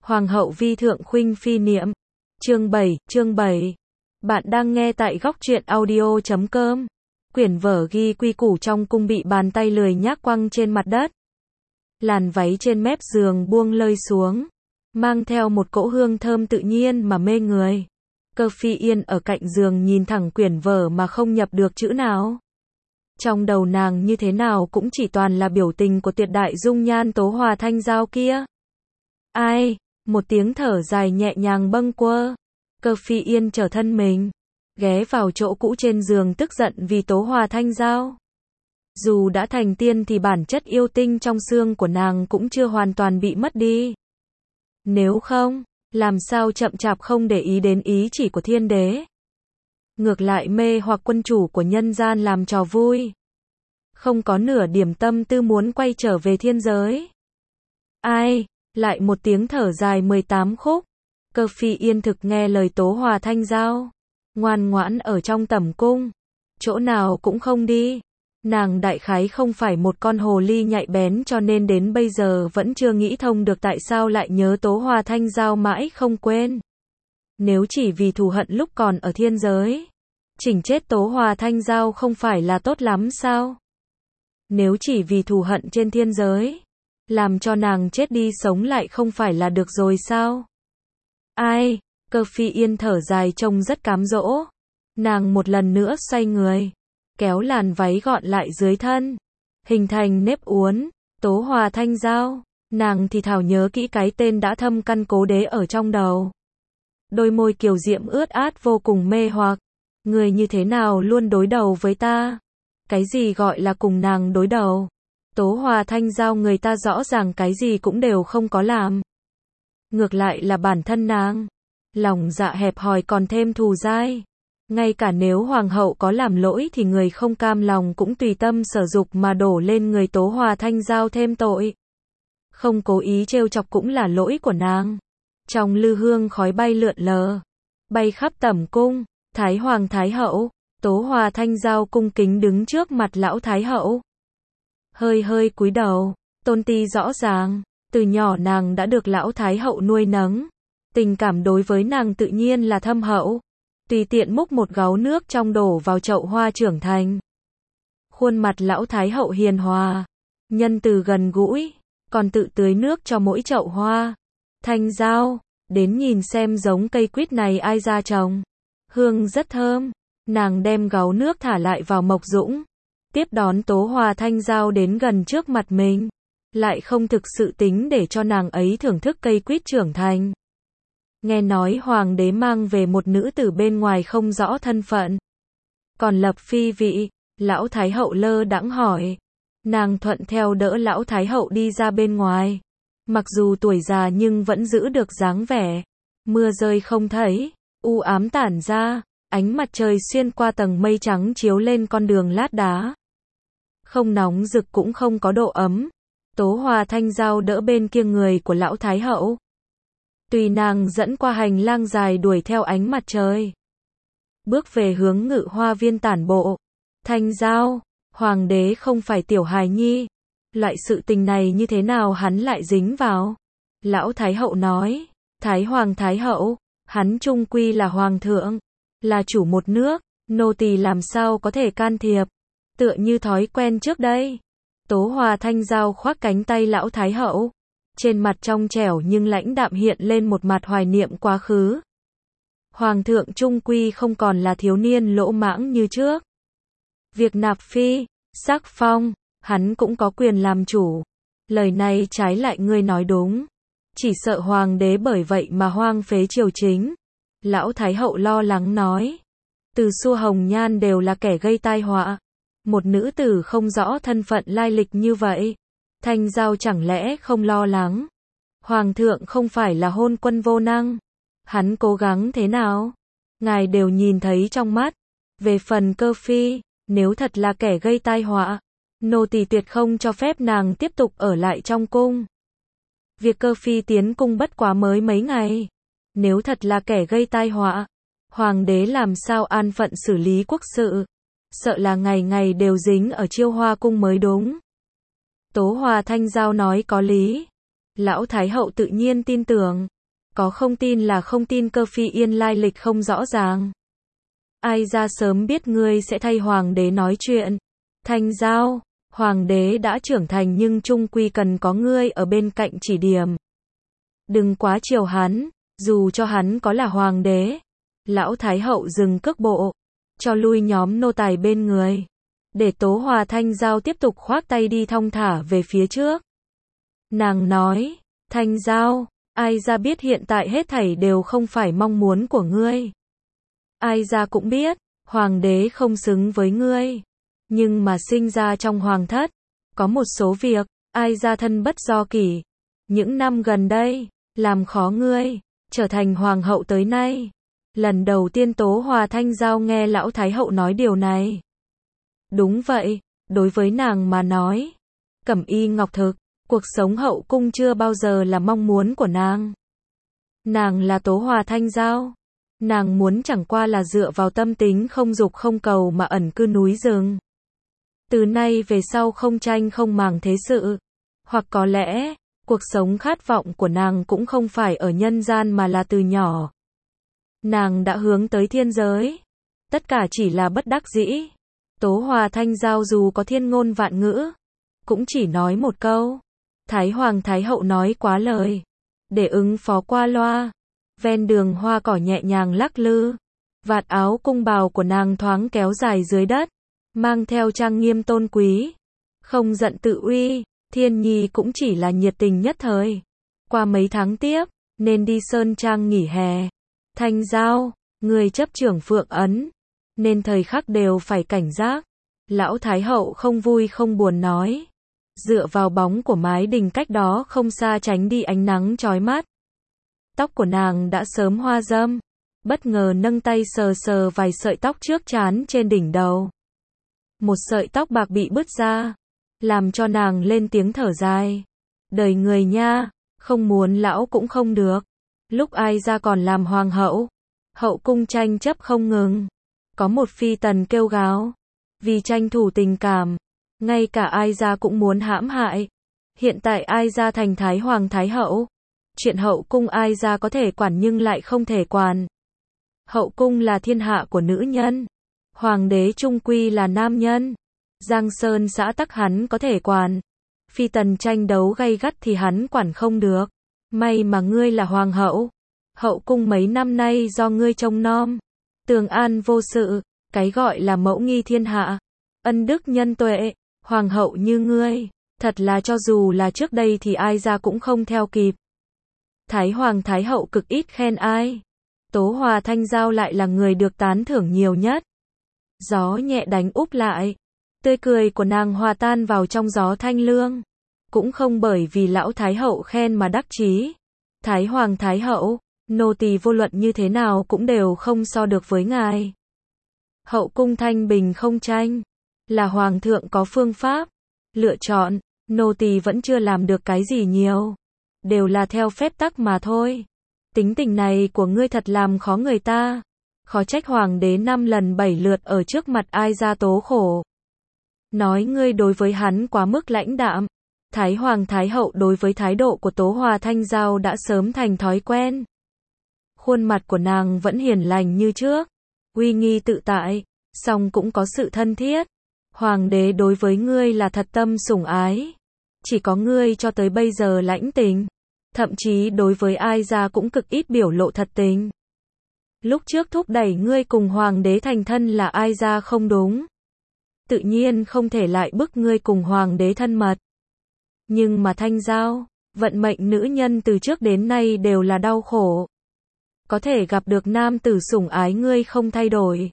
Hoàng hậu vi thượng khuynh phi niệm. Chương 7. Bạn đang nghe tại góc truyện audio.com. Quyển vở ghi quy củ trong cung bị bàn tay lười nhác quăng trên mặt đất. Làn váy trên mép giường buông lơi xuống, mang theo một cỗ hương thơm tự nhiên mà mê người. Cơ Phi Yên ở cạnh giường nhìn thẳng quyển vở mà không nhập được chữ nào. Trong đầu nàng như thế nào cũng chỉ toàn là biểu tình của tuyệt đại dung nhan Tố Hòa Thanh Giao kia. Ai? Một tiếng thở dài nhẹ nhàng bâng quơ. Cơ Phi Yên trở thân mình, ghé vào chỗ cũ trên giường tức giận vì Tố Hòa Thanh Giao. Dù đã thành tiên thì bản chất yêu tinh trong xương của nàng cũng chưa hoàn toàn bị mất đi. Nếu không, làm sao chậm chạp không để ý đến ý chỉ của thiên đế. Ngược lại mê hoặc quân chủ của nhân gian làm trò vui. Không có nửa điểm tâm tư muốn quay trở về thiên giới. Ai? Lại một tiếng thở dài 18 khúc. Cơ Phi Yên thực nghe lời Tố Hòa Thanh Giao. Ngoan ngoãn ở trong tẩm cung. Chỗ nào cũng không đi. Nàng đại khái không phải một con hồ ly nhạy bén cho nên đến bây giờ vẫn chưa nghĩ thông được tại sao lại nhớ Tố Hòa Thanh Giao mãi không quên. Nếu chỉ vì thù hận lúc còn ở thiên giới, chỉnh chết Tố Hòa Thanh Giao không phải là tốt lắm sao? Nếu chỉ vì thù hận trên thiên giới, làm cho nàng chết đi sống lại không phải là được rồi sao? Ai? Cơ Phi Yên thở dài trông rất cám dỗ. Nàng một lần nữa xoay người, kéo làn váy gọn lại dưới thân, hình thành nếp uốn. Tố Hòa Thanh Giao. Nàng thì thào nhớ kỹ cái tên đã thâm căn cố đế ở trong đầu. Đôi môi kiều diễm ướt át vô cùng mê hoặc. Người như thế nào luôn đối đầu với ta? Cái gì gọi là cùng nàng đối đầu? Tố Hòa Thanh Giao người ta rõ ràng cái gì cũng đều không có làm. Ngược lại là bản thân nàng. Lòng dạ hẹp hòi còn thêm thù dai. Ngay cả nếu hoàng hậu có làm lỗi thì người không cam lòng cũng tùy tâm sở dục mà đổ lên người Tố Hòa Thanh Giao thêm tội. Không cố ý trêu chọc cũng là lỗi của nàng. Trong lư hương khói bay lượn lờ, bay khắp tẩm cung. Thái Hoàng Thái Hậu. Tố Hòa Thanh Giao cung kính đứng trước mặt lão Thái Hậu. Hơi cúi đầu, tôn ti rõ ràng, từ nhỏ nàng đã được lão Thái Hậu nuôi nấng. Tình cảm đối với nàng tự nhiên là thâm hậu. Tùy tiện múc một gáo nước trong đổ vào chậu hoa trưởng thành. Khuôn mặt lão Thái Hậu hiền hòa, nhân từ gần gũi, còn tự tưới nước cho mỗi chậu hoa. Thanh Giao, đến nhìn xem giống cây quýt này ai ra trồng. Hương rất thơm. Nàng đem gáo nước thả lại vào mộc dũng, tiếp đón Tố Hòa Thanh Giao đến gần trước mặt mình, lại không thực sự tính để cho nàng ấy thưởng thức cây quýt trưởng thành. Nghe nói hoàng đế mang về một nữ tử bên ngoài không rõ thân phận, còn lập phi vị. Lão Thái Hậu lơ đãng hỏi. Nàng thuận theo đỡ lão Thái Hậu đi ra bên ngoài. Mặc dù tuổi già nhưng vẫn giữ được dáng vẻ. Mưa rơi không thấy, u ám tản ra. Ánh mặt trời xuyên qua tầng mây trắng chiếu lên con đường lát đá. Không nóng rực cũng không có độ ấm. Tố Hòa Thanh Giao đỡ bên kia người của lão Thái Hậu. Tùy nàng dẫn qua hành lang dài đuổi theo ánh mặt trời. Bước về hướng Ngự Hoa Viên tản bộ. Thanh Giao, hoàng đế không phải tiểu hài nhi. Loại sự tình này như thế nào hắn lại dính vào? Lão Thái Hậu nói. Thái Hoàng Thái Hậu, hắn chung quy là hoàng thượng. Là chủ một nước, nô tỳ làm sao có thể can thiệp. Tựa như thói quen trước đây. Tố Hòa Thanh Giao khoác cánh tay lão Thái Hậu. Trên mặt trong trẻo nhưng lãnh đạm hiện lên một mặt hoài niệm quá khứ. Hoàng thượng chung quy không còn là thiếu niên lỗ mãng như trước. Việc nạp phi, sắc phong, hắn cũng có quyền làm chủ. Lời này trái lại ngươi nói đúng. Chỉ sợ hoàng đế bởi vậy mà hoang phế triều chính. Lão Thái Hậu lo lắng nói. Từ xưa hồng nhan đều là kẻ gây tai họa. Một nữ tử không rõ thân phận lai lịch như vậy. Thanh Giao chẳng lẽ không lo lắng? Hoàng thượng không phải là hôn quân vô năng. Hắn cố gắng thế nào? Ngài đều nhìn thấy trong mắt. Về phần Cơ Phi, nếu thật là kẻ gây tai họa, nô tỳ tuyệt không cho phép nàng tiếp tục ở lại trong cung. Việc Cơ Phi tiến cung bất quá mới mấy ngày. Nếu thật là kẻ gây tai họa, hoàng đế làm sao an phận xử lý quốc sự? Sợ là ngày ngày đều dính ở Chiêu Hoa cung mới đúng. Tố Hòa Thanh Giao nói có lý. Lão Thái Hậu tự nhiên tin tưởng. Có không tin là không tin, Cơ Phi Yên lai lịch không rõ ràng. Ai ra sớm biết ngươi sẽ thay hoàng đế nói chuyện. Thanh Giao, hoàng đế đã trưởng thành nhưng chung quy cần có ngươi ở bên cạnh chỉ điểm. Đừng quá chiều hắn, dù cho hắn có là hoàng đế. Lão Thái Hậu dừng cước bộ, cho lui nhóm nô tài bên người. Để Tố Hòa Thanh Giao tiếp tục khoác tay đi thong thả về phía trước. Nàng nói, Thanh Giao, ai ra biết hiện tại hết thảy đều không phải mong muốn của ngươi. Ai ra cũng biết, hoàng đế không xứng với ngươi. Nhưng mà sinh ra trong hoàng thất, có một số việc, ai ra thân bất do kỷ. Những năm gần đây, làm khó ngươi, trở thành hoàng hậu tới nay. Lần đầu tiên Tố Hòa Thanh Giao nghe Lão Thái Hậu nói điều này. Đúng vậy, đối với nàng mà nói, cẩm y ngọc thực, cuộc sống hậu cung chưa bao giờ là mong muốn của nàng. Nàng là Tố Hòa Thanh Giao. Nàng muốn chẳng qua là dựa vào tâm tính không dục không cầu mà ẩn cư núi rừng. Từ nay về sau không tranh không màng thế sự. Hoặc có lẽ, cuộc sống khát vọng của nàng cũng không phải ở nhân gian mà là từ nhỏ. Nàng đã hướng tới thiên giới. Tất cả chỉ là bất đắc dĩ. Tố Hòa Thanh Giao dù có thiên ngôn vạn ngữ, cũng chỉ nói một câu. Thái Hoàng Thái Hậu nói quá lời. Để ứng phó qua loa. Ven đường hoa cỏ nhẹ nhàng lắc lư. Vạt áo cung bào của nàng thoáng kéo dài dưới đất. Mang theo trang nghiêm tôn quý. Không giận tự uy. Thiên Nhi cũng chỉ là nhiệt tình nhất thời. Qua mấy tháng tiếp, nên đi Sơn Trang nghỉ hè. Thanh Giao, người chấp trưởng Phượng Ấn, nên thời khắc đều phải cảnh giác. Lão Thái Hậu không vui không buồn nói. Dựa vào bóng của mái đình cách đó không xa tránh đi ánh nắng chói mắt. Tóc của nàng đã sớm hoa râm. Bất ngờ nâng tay sờ sờ vài sợi tóc trước trán trên đỉnh đầu. Một sợi tóc bạc bị bứt ra, làm cho nàng lên tiếng thở dài. Đời người nha, không muốn lão cũng không được. Lúc ai ra còn làm hoàng hậu, hậu cung tranh chấp không ngừng. Có một phi tần kêu gào, vì tranh thủ tình cảm, ngay cả ai ra cũng muốn hãm hại. Hiện tại ai ra thành Thái Hoàng Thái Hậu. Chuyện hậu cung ai ra có thể quản nhưng lại không thể quản. Hậu cung là thiên hạ của nữ nhân. Hoàng đế trung quy là nam nhân. Giang Sơn xã tắc hắn có thể quản. Phi tần tranh đấu gay gắt thì hắn quản không được. May mà ngươi là hoàng hậu. Hậu cung mấy năm nay do ngươi trông nom. Tường an vô sự. Cái gọi là mẫu nghi thiên hạ. Ân đức nhân tuệ. Hoàng hậu như ngươi. Thật là cho dù là trước đây thì ai ra cũng không theo kịp. Thái Hoàng Thái Hậu cực ít khen ai. Tố Hòa Thanh Giao lại là người được tán thưởng nhiều nhất. Gió nhẹ đánh úp lại. Tươi cười của nàng hòa tan vào trong gió thanh lương. Cũng không bởi vì lão Thái Hậu khen mà đắc chí. Thái Hoàng Thái Hậu, nô tỳ vô luận như thế nào cũng đều không so được với ngài. Hậu cung thanh bình không tranh. Là hoàng thượng có phương pháp. Lựa chọn, nô tỳ vẫn chưa làm được cái gì nhiều. Đều là theo phép tắc mà thôi. Tính tình này của ngươi thật làm khó người ta. Khó trách hoàng đế 5 lần 7 lượt ở trước mặt ai ra tố khổ. Nói ngươi đối với hắn quá mức lãnh đạm. Thái Hoàng Thái Hậu đối với thái độ của Tố Hòa Thanh Giao đã sớm thành thói quen. Khuôn mặt của nàng vẫn hiền lành như trước. Uy nghi tự tại, song cũng có sự thân thiết. Hoàng đế đối với ngươi là thật tâm sủng ái. Chỉ có ngươi cho tới bây giờ lãnh tình. Thậm chí đối với ai ra cũng cực ít biểu lộ thật tình. Lúc trước thúc đẩy ngươi cùng hoàng đế thành thân là ai ra không đúng. Tự nhiên không thể lại bức ngươi cùng hoàng đế thân mật. Nhưng mà Thanh Giao, vận mệnh nữ nhân từ trước đến nay đều là đau khổ. Có thể gặp được nam tử sủng ái ngươi không thay đổi.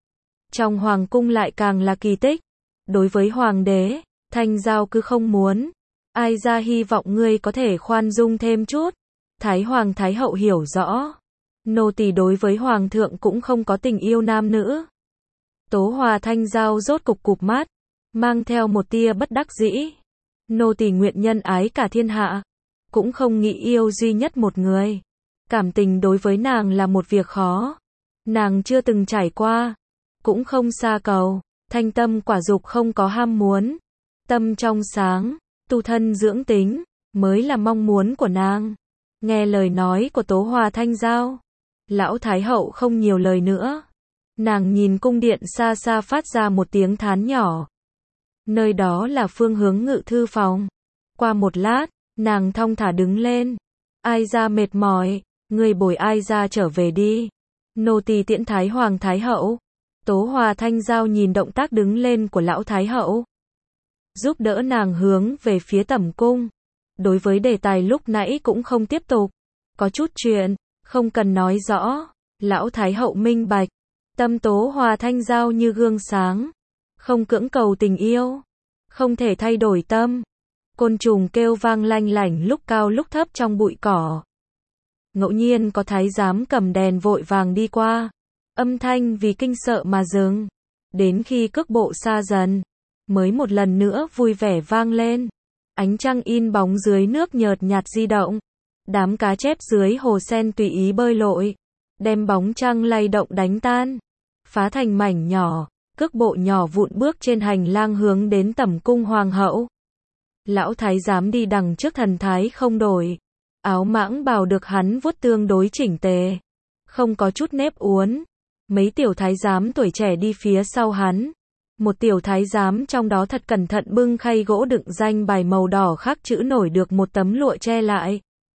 Trong hoàng cung lại càng là kỳ tích. Đối với hoàng đế, Thanh Giao cứ không muốn. Ai ra hy vọng ngươi có thể khoan dung thêm chút. Thái Hoàng Thái Hậu hiểu rõ. Nô tỳ đối với hoàng thượng cũng không có tình yêu nam nữ. Tố Hòa Thanh Giao rốt cục cụp mắt, mang theo một tia bất đắc dĩ. Nô tỳ nguyện nhân ái cả thiên hạ, cũng không nghĩ yêu duy nhất một người. Cảm tình đối với nàng là một việc khó. Nàng chưa từng trải qua, cũng không xa cầu. Thanh tâm quả dục không có ham muốn. Tâm trong sáng, tu thân dưỡng tính, mới là mong muốn của nàng. Nghe lời nói của Tố Hòa Thanh Giao, lão thái hậu không nhiều lời nữa. Nàng nhìn cung điện xa xa phát ra một tiếng thán nhỏ. Nơi đó là phương hướng ngự thư phòng. Qua một lát, nàng thong thả đứng lên. Ai ra mệt mỏi, người bồi ai ra trở về đi. Nô tỳ tiễn Thái Hoàng Thái Hậu. Tố Hòa Thanh Giao nhìn động tác đứng lên của lão Thái Hậu, giúp đỡ nàng hướng về phía tẩm cung. Đối với đề tài lúc nãy cũng không tiếp tục. Có chút chuyện, không cần nói rõ. Lão Thái Hậu minh bạch. Tâm Tố Hòa Thanh Giao như gương sáng. Không cưỡng cầu tình yêu. Không thể thay đổi tâm. Côn trùng kêu vang lanh lảnh lúc cao lúc thấp trong bụi cỏ. Ngẫu nhiên có thái giám cầm đèn vội vàng đi qua. Âm thanh vì kinh sợ mà dừng. Đến khi cước bộ xa dần, mới một lần nữa vui vẻ vang lên. Ánh trăng in bóng dưới nước nhợt nhạt di động. Đám cá chép dưới hồ sen tùy ý bơi lội. Đem bóng trăng lay động đánh tan. Phá thành mảnh nhỏ. Cước bộ nhỏ vụn bước trên hành lang hướng đến tẩm cung hoàng hậu. Lão thái giám đi đằng trước thần thái không đổi. Áo mãng bào được hắn vuốt tương đối chỉnh tề. Không có chút nếp uốn. Mấy tiểu thái giám tuổi trẻ đi phía sau hắn. Một tiểu thái giám trong đó thật cẩn thận bưng khay gỗ đựng danh bài màu đỏ khắc chữ nổi được một tấm lụa che lại.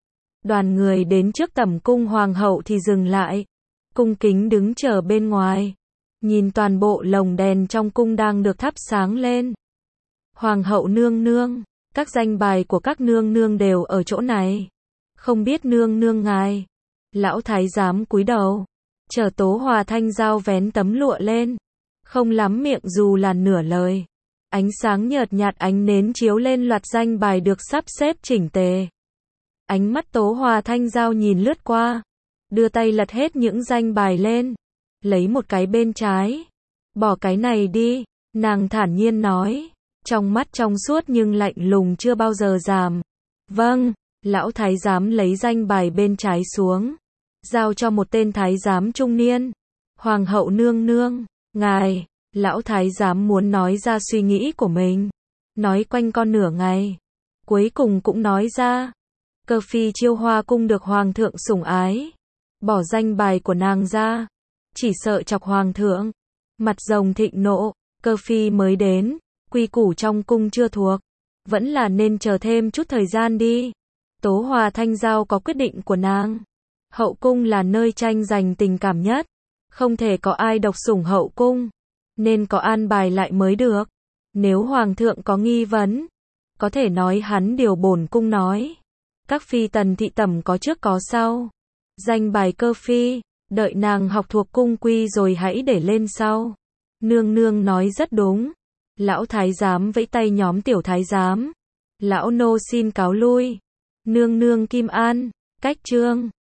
Đoàn người đến trước tẩm cung hoàng hậu thì dừng lại. Cung kính đứng chờ bên ngoài. Nhìn toàn bộ lồng đèn trong cung đang được thắp sáng lên. Hoàng hậu nương nương, các danh bài của các nương nương đều ở chỗ này. Không biết nương nương ngài. Lão thái giám cúi đầu. Chờ Tố Hòa Thanh Giao vén tấm lụa lên. Không lắm miệng dù là nửa lời. Ánh sáng nhợt nhạt ánh nến chiếu lên loạt danh bài được sắp xếp chỉnh tề. Ánh mắt Tố Hòa Thanh Giao nhìn lướt qua. Đưa tay lật hết những danh bài lên. Lấy một cái bên trái. Bỏ cái này đi. Nàng thản nhiên nói. Trong mắt trong suốt nhưng lạnh lùng chưa bao giờ giảm. Vâng. Lão thái giám lấy danh bài bên trái xuống. Giao cho một tên thái giám trung niên. Hoàng hậu nương nương. Ngài. Lão thái giám muốn nói ra suy nghĩ của mình. Nói quanh con nửa ngày. Cuối cùng cũng nói ra. Cơ phi Chiêu Hoa cung được hoàng thượng sủng ái. Bỏ danh bài của nàng ra. Chỉ sợ chọc hoàng thượng. Mặt rồng thịnh nộ. Cơ phi mới đến. Quy củ trong cung chưa thuộc. Vẫn là nên chờ thêm chút thời gian đi. Tố Hòa Thanh Giao có quyết định của nàng. Hậu cung là nơi tranh giành tình cảm nhất. Không thể có ai độc sủng hậu cung. Nên có an bài lại mới được. Nếu hoàng thượng có nghi vấn, có thể nói hắn điều bổn cung nói. Các phi tần thị tẩm có trước có sau. Danh bài cơ phi, đợi nàng học thuộc cung quy rồi hãy để lên sau. Nương nương nói rất đúng. Lão thái giám vẫy tay nhóm tiểu thái giám. Lão nô xin cáo lui. Nương nương kim an, cách trương.